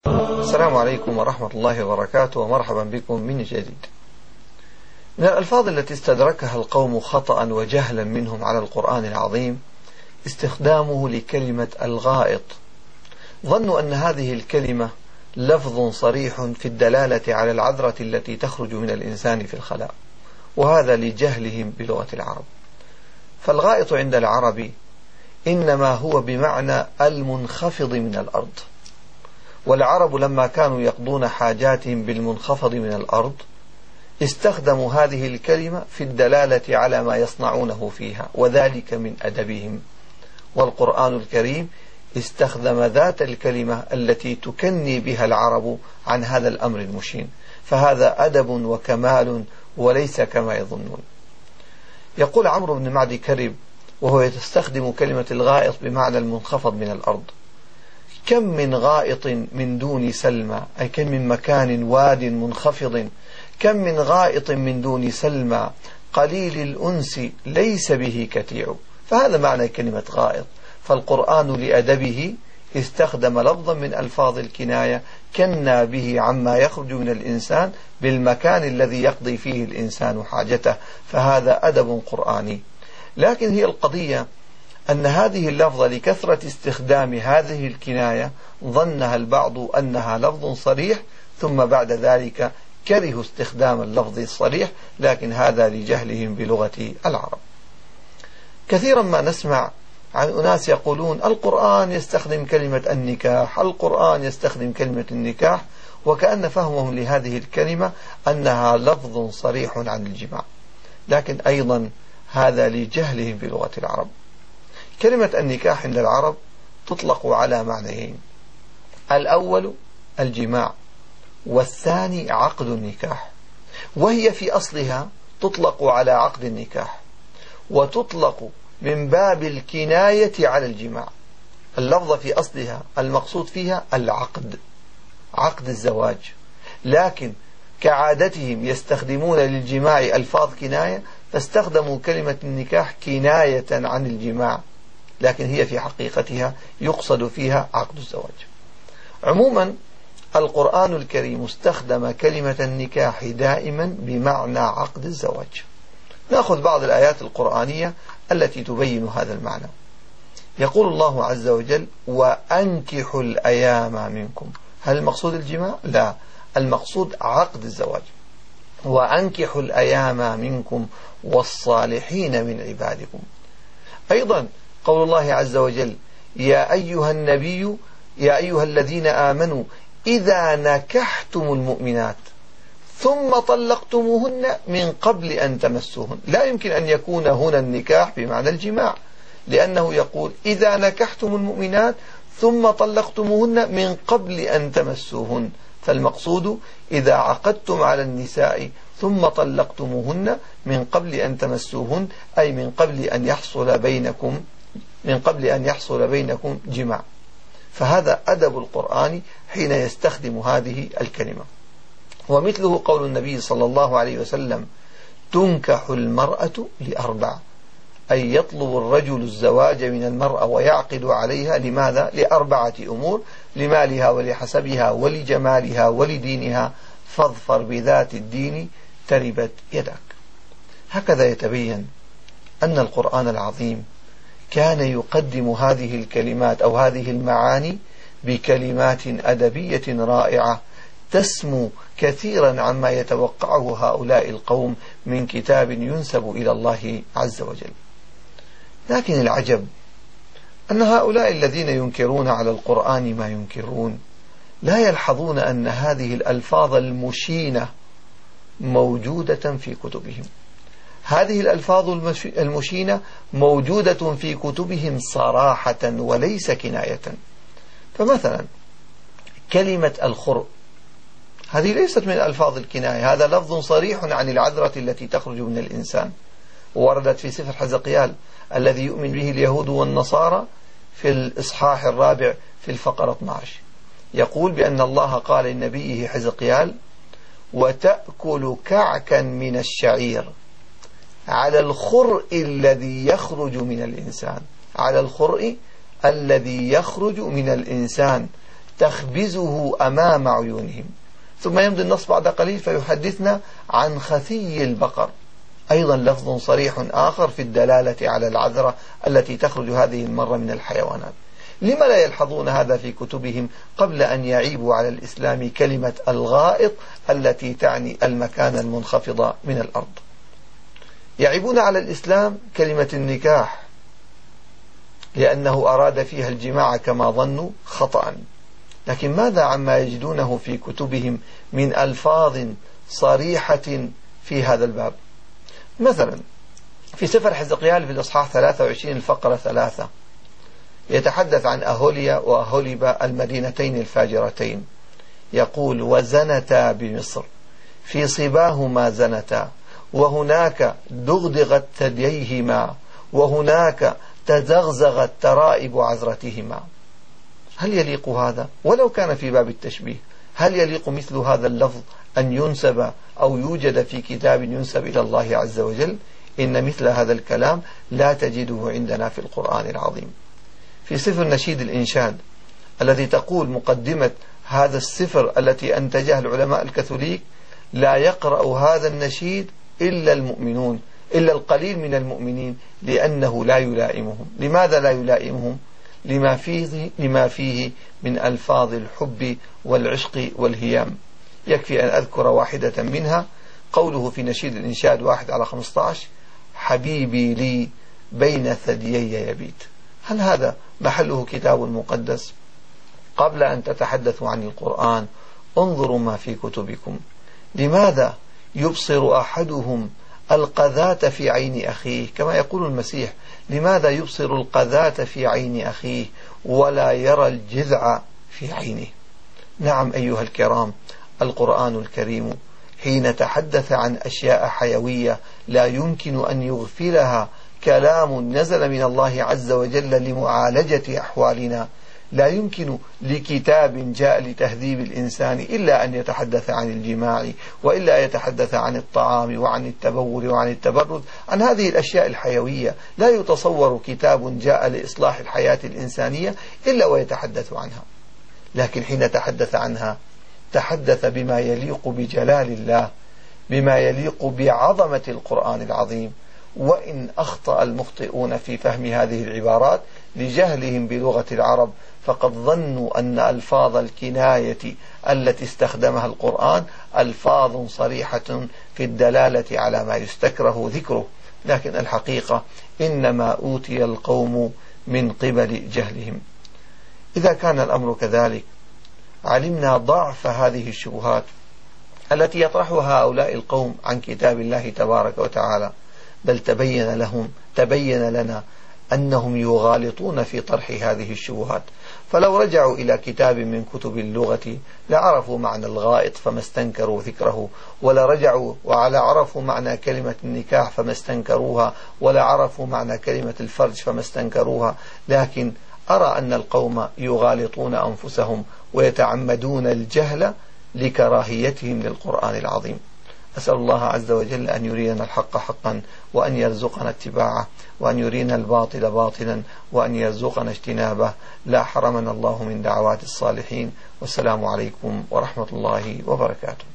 السلام عليكم ورحمة الله وبركاته، ومرحبا بكم من جديد. من الألفاظ التي استدركها القوم خطأ وجهلا منهم على القرآن العظيم استخدامه لكلمة الغائط. ظنوا أن هذه الكلمة لفظ صريح في الدلالة على العذرة التي تخرج من الإنسان في الخلاء، وهذا لجهلهم بلغة العرب. فالغائط عند العرب إنما هو بمعنى المنخفض من الأرض، والعرب لما كانوا يقضون حاجاتهم بالمنخفض من الأرض استخدموا هذه الكلمة في الدلالة على ما يصنعونه فيها، وذلك من أدبهم. والقرآن الكريم استخدم ذات الكلمة التي تكني بها العرب عن هذا الأمر المشين، فهذا أدب وكمال وليس كما يظنون. يقول عمرو بن معدي كرب وهو يستخدم كلمة الغائط بمعنى المنخفض من الأرض: كم من غائط من دون سلمى، أي كم من مكان واد منخفض، كم من غائط من دون سلمى قليل الأنس ليس به كتيع. فهذا معنى كلمة غائط. فالقرآن لأدبه استخدم لفظا من ألفاظ الكناية كنى به عما يخرج من الإنسان بالمكان الذي يقضي فيه الإنسان حاجته، فهذا أدب قرآني. لكن هي القضية أن هذه اللفظة لكثرة استخدام هذه الكناية ظنها البعض أنها لفظ صريح، ثم بعد ذلك كرهوا استخدام اللفظ الصريح، لكن هذا لجهلهم بلغة العرب. كثيرا ما نسمع عن أناس يقولون القرآن يستخدم كلمة النكاح، القرآن يستخدم كلمة النكاح، وكأن فهمهم لهذه الكلمة أنها لفظ صريح عن الجماع، لكن أيضا هذا لجهلهم بلغة العرب. كلمة النكاح عند العرب تطلق على معنيين: الأول الجماع، والثاني عقد النكاح. وهي في أصلها تطلق على عقد النكاح، وتطلق من باب الكناية على الجماع. اللفظة في أصلها المقصود فيها العقد، عقد الزواج، لكن كعادتهم يستخدمون للجماع ألفاظ كناية، فاستخدموا كلمة النكاح كناية عن الجماع، لكن هي في حقيقتها يقصد فيها عقد الزواج. عموما القرآن الكريم استخدم كلمة النكاح دائما بمعنى عقد الزواج. نأخذ بعض الآيات القرآنية التي تبين هذا المعنى. يقول الله عز وجل: وأنكحوا الأيام منكم. هل المقصود الجماع؟ لا، المقصود عقد الزواج. وأنكحوا الأيام منكم والصالحين من عبادكم. أيضا قول الله عز وجل: يا أيها النبي يا أيها الذين آمنوا إذا نكحتم المؤمنات ثم طلقتموهن من قبل أن تمسوهن. لا يمكن أن يكون هنا النكاح بمعنى الجماع، لأنه يقول إذا نكحتم المؤمنات ثم طلقتموهن من قبل أن تمسوهن، فالمقصود إذا عقدتم على النساء ثم طلقتموهن من قبل أن تمسوهن، أي من قبل أن يحصل بينكم جماع. فهذا أدب القرآن حين يستخدم هذه الكلمة. ومثله قول النبي صلى الله عليه وسلم: تنكح المرأة لأربع، أي يطلب الرجل الزواج من المرأة ويعقد عليها. لماذا؟ لأربعة أمور: لمالها ولحسبها ولجمالها ولدينها، فاظفر بذات الدين تربت يدك. هكذا يتبين أن القرآن العظيم كان يقدم هذه الكلمات أو هذه المعاني بكلمات أدبية رائعة تسمو كثيرا عما يتوقعه هؤلاء القوم من كتاب ينسب إلى الله عز وجل. لكن العجب أن هؤلاء الذين ينكرون على القرآن ما ينكرون لا يلحظون أن هذه الألفاظ المشينة موجودة في كتبهم. هذه الألفاظ المشينة موجودة في كتبهم صراحة وليس كناية. فمثلا كلمة الخرء هذه ليست من ألفاظ الكناية، هذا لفظ صريح عن العذرة التي تخرج من الإنسان، ووردت في سفر حزقيال الذي يؤمن به اليهود والنصارى في الإصحاح 4 في الفقرة 12، يقول بأن الله قال لنبيه حزقيال: وتأكل كعكا من الشعير على الخرء الذي يخرج من الإنسان، على الخرء الذي يخرج من الإنسان تخبزه أمام عيونهم. ثم يمضي النص بعد قليل فيحدثنا عن خثي البقر، أيضا لفظ صريح آخر في الدلالة على العذرة التي تخرج هذه المرة من الحيوانات. لما لا يلحظون هذا في كتبهم قبل أن يعيبوا على الإسلام كلمة الغائط التي تعني المكان المنخفض من الأرض؟ يعيبون على الإسلام كلمة النكاح لأنه أراد فيها الجماع كما ظنوا خطأ، لكن ماذا عما يجدونه في كتبهم من ألفاظ صريحة في هذا الباب؟ مثلا في سفر حزقيال في الإصحاح 23 الفقرة 3 يتحدث عن أهوليا وأهوليبا المدينتين الفاجرتين، يقول: وزنتا بمصر في صباهما زنتا، وهناك دغدغت ثدييهما، وهناك تزغزغت ترائب عذرتهما. هل يليق هذا؟ ولو كان في باب التشبيه، هل يليق مثل هذا اللفظ أن ينسب أو يوجد في كتاب ينسب إلى الله عز وجل؟ إن مثل هذا الكلام لا تجده عندنا في القرآن العظيم. في سفر نشيد الإنشاد الذي تقول مقدمة هذا السفر التي أنتجها العلماء الكاثوليك: لا يقرأ هذا النشيد إلا المؤمنون، إلا القليل من المؤمنين، لأنه لا يلائمهم. لماذا لا يلائمهم؟ لما فيه من ألفاظ الحب والعشق والهيام. يكفي أن أذكر واحدة منها، قوله في نشيد الإنشاد 1/15: حبيبي لي بين ثديي يبيت. هل هذا محله كتاب مقدس؟ قبل أن تتحدثوا عن القرآن انظروا ما في كتبكم. لماذا يبصر أحدهم القذاة في عين أخيه؟ كما يقول المسيح: لماذا يبصر القذاة في عين أخيه ولا يرى الجذع في عينه؟ نعم أيها الكرام، القرآن الكريم حين تحدث عن أشياء حيوية لا يمكن أن يغفلها كلام نزل من الله عز وجل لمعالجة أحوالنا، لا يمكن لكتاب جاء لتهذيب الإنسان إلا أن يتحدث عن الجماع، وإلا يتحدث عن الطعام وعن التبول وعن التبرد، عن هذه الأشياء الحيوية. لا يتصور كتاب جاء لإصلاح الحياة الإنسانية إلا ويتحدث عنها، لكن حين تحدث عنها تحدث بما يليق بجلال الله، بما يليق بعظمة القرآن العظيم. وإن أخطأ المخطئون في فهم هذه العبارات لجهلهم بلغة العرب، فقد ظنوا أن ألفاظ الكناية التي استخدمها القرآن ألفاظ صريحة في الدلالة على ما يستكره ذكره، لكن الحقيقة إنما أوتي القوم من قبل جهلهم. إذا كان الأمر كذلك علمنا ضعف هذه الشبهات التي يطرحها هؤلاء القوم عن كتاب الله تبارك وتعالى، بل تبين لنا أنهم يغالطون في طرح هذه الشبهات. فلو رجعوا إلى كتاب من كتب اللغة لعرفوا معنى الغائط فما استنكروا ذكره، ولا رجعوا ولا عرفوا معنى كلمة النكاح فما استنكروها، ولا عرفوا معنى كلمة الفرج فما استنكروها. لكن أرى أن القوم يغالطون أنفسهم ويتعمدون الجهل لكراهيتهم للقرآن العظيم. أسأل الله عز وجل أن يرينا الحق حقا وأن يرزقنا اتباعه، وأن يرينا الباطل باطلا وأن يرزقنا اجتنابه. لا حرمنا الله من دعوات الصالحين. والسلام عليكم ورحمة الله وبركاته.